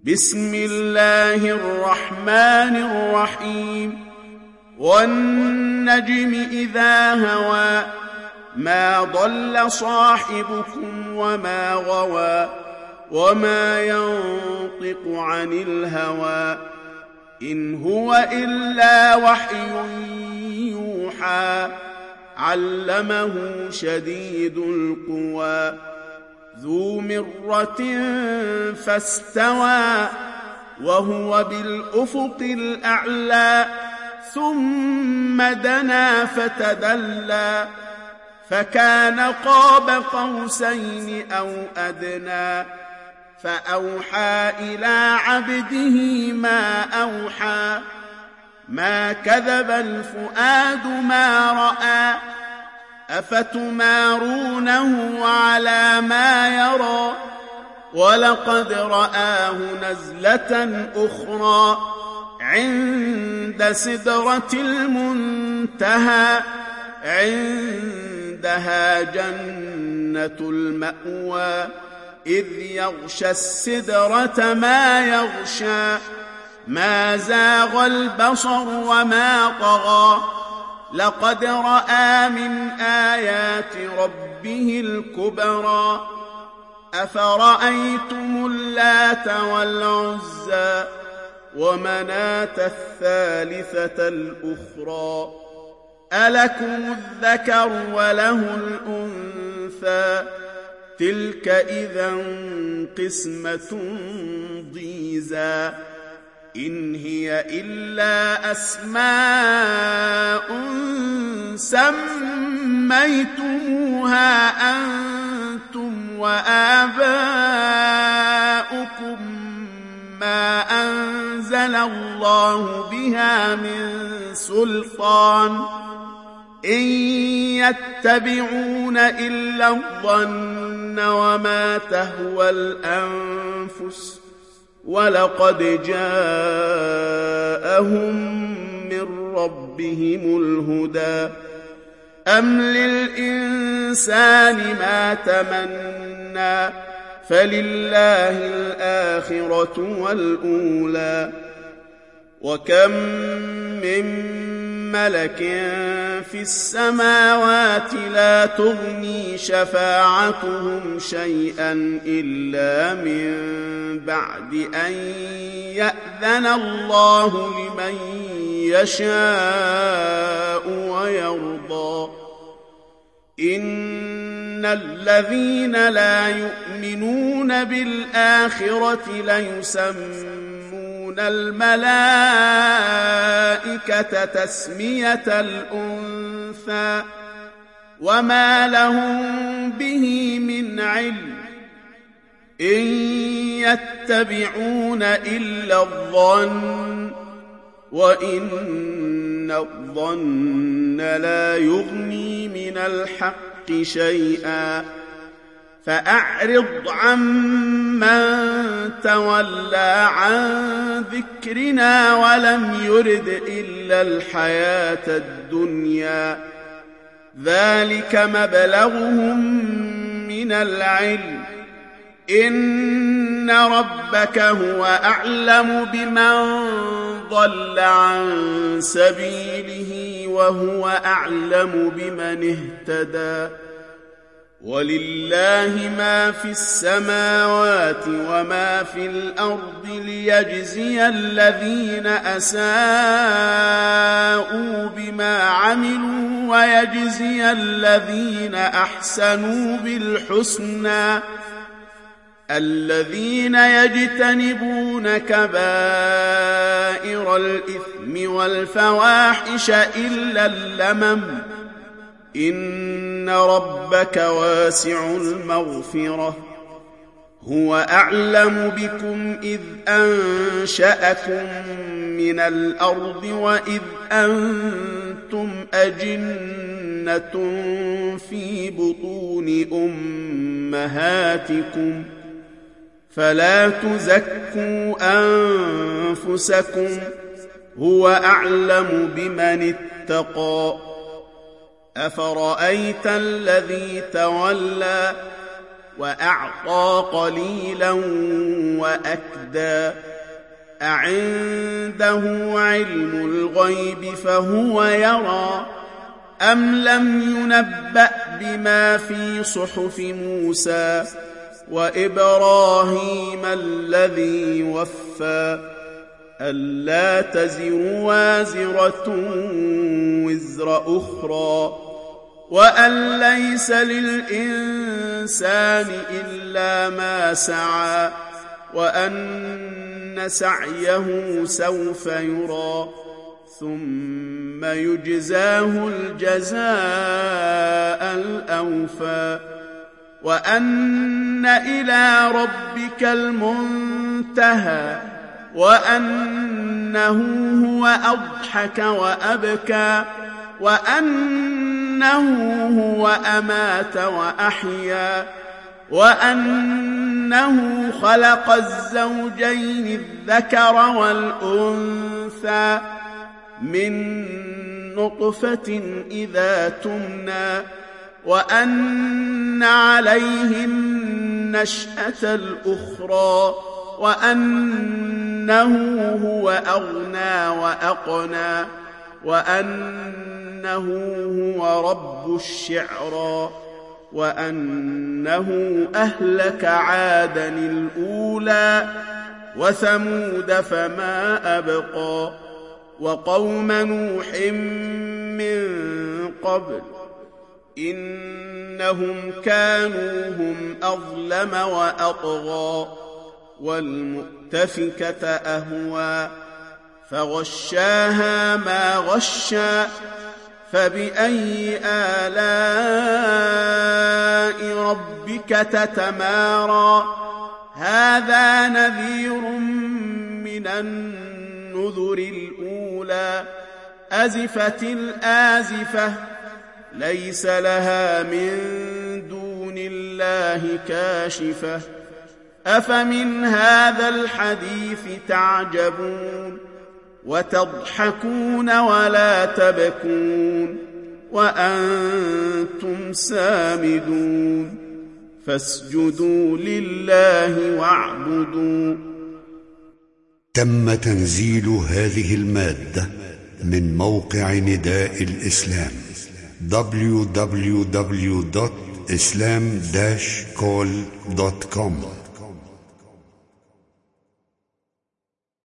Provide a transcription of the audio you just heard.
بسم الله الرحمن الرحيم والنجم إذا هوى ما ضل صاحبكم وما غوى وما ينطق عن الهوى إن هو إلا وحي يوحى علمه شديد القوى ذو مرة فاستوى وهو بالأفق الأعلى ثم دنا فتدلى فكان قاب قوسين أو أدنى فأوحى إلى عبده ما أوحى ما كذب الفؤاد ما رأى أفتمارونه على ما يرى ولقد رآه نزلة أخرى عند سدرة المنتهى عندها جنة المأوى إذ يغشى السدرة ما يغشى ما زاغ البصر وما طغى لقد رأى من آيات ربه الكبرى أفرأيتم اللات والعزى ومناة الثالثة الأخرى ألكم الذكر وله الأنثى تلك إذا قسمة ضيزى إن هي إلا أسماء سميتموها أنتم وآباؤكم ما أنزل الله بها من سلطان إن يتبعون إلا الظن وما تهوى الأنفس ولقد جاءهم من ربهم الهدى أم للإنسان ما تمنى فلله الآخرة والأولى وكم من ملك في السماوات لا تغني شفاعتهم شيئا إلا من بعد أن يأذن الله لمن يشاء ويرضى إن الذين لا يؤمنون بالآخرة ليسمون الملائكة تسمية الأنثى وما لهم به من علم إن يتبعون إلا الظن وإن الظن لا يغني من الحق شيئا فأعرض عمن تولى عن ذكرنا ولم يرد إلا الحياة الدنيا ذلك مبلغهم من العلم إن ربك هو أعلم بمن ضل عن سبيله وهو أعلم بمن اهتدى ولله ما في السماوات وما في الأرض ليجزي الذين أساءوا بما عملوا ويجزي الذين أحسنوا بالحسنى الذين يجتنبون كبائر الإثم والفواحش إلا اللمم إن ربك واسع المغفرة هو أعلم بكم إذ أنشأكم من الأرض وإذ أنتم أجنة في بطون أمهاتكم فلا تزكوا أنفسكم هو أعلم بمن اتقى أفرأيت الذي تولى وأعطى قليلا وأكدى أعنده علم الغيب فهو يرى أم لم ينبأ بما في صحف موسى وإبراهيم الذي وفى ألا تزر وازرة وزر أخرى وأن ليس للإنسان إلا ما سعى وأن سعيه سوف يرى ثم يجزاه الجزاء الأوفى وأن إلى ربك المنتهى وأنه هو أضحك وأبكى وأنه هو أمات وأحيا وأنه خلق الزوجين الذكر والأنثى من نطفة إذا تمنى وأن عليهم نشأة الأخرى وأنه هو أغنى وأقنى وأنه هو رب الشعرى وأنه أهلك عادا الأولى وثمود فما أبقى وقوم نوح من قبل إنهم كانوا هم أظلم وأطغى والمؤتفكة أهوى فغشاها ما غشى فبأي آلاء ربك تتمارى هذا نذير من النذر الأولى أزفت الآزفة ليس لها من دون الله كاشفة أفمن هذا الحديث تعجبون وتضحكون ولا تبكون وأنتم سامدون فاسجدوا لله واعبدوا. تم تنزيل هذه المادة من موقع نداء الإسلام www.islam-call.com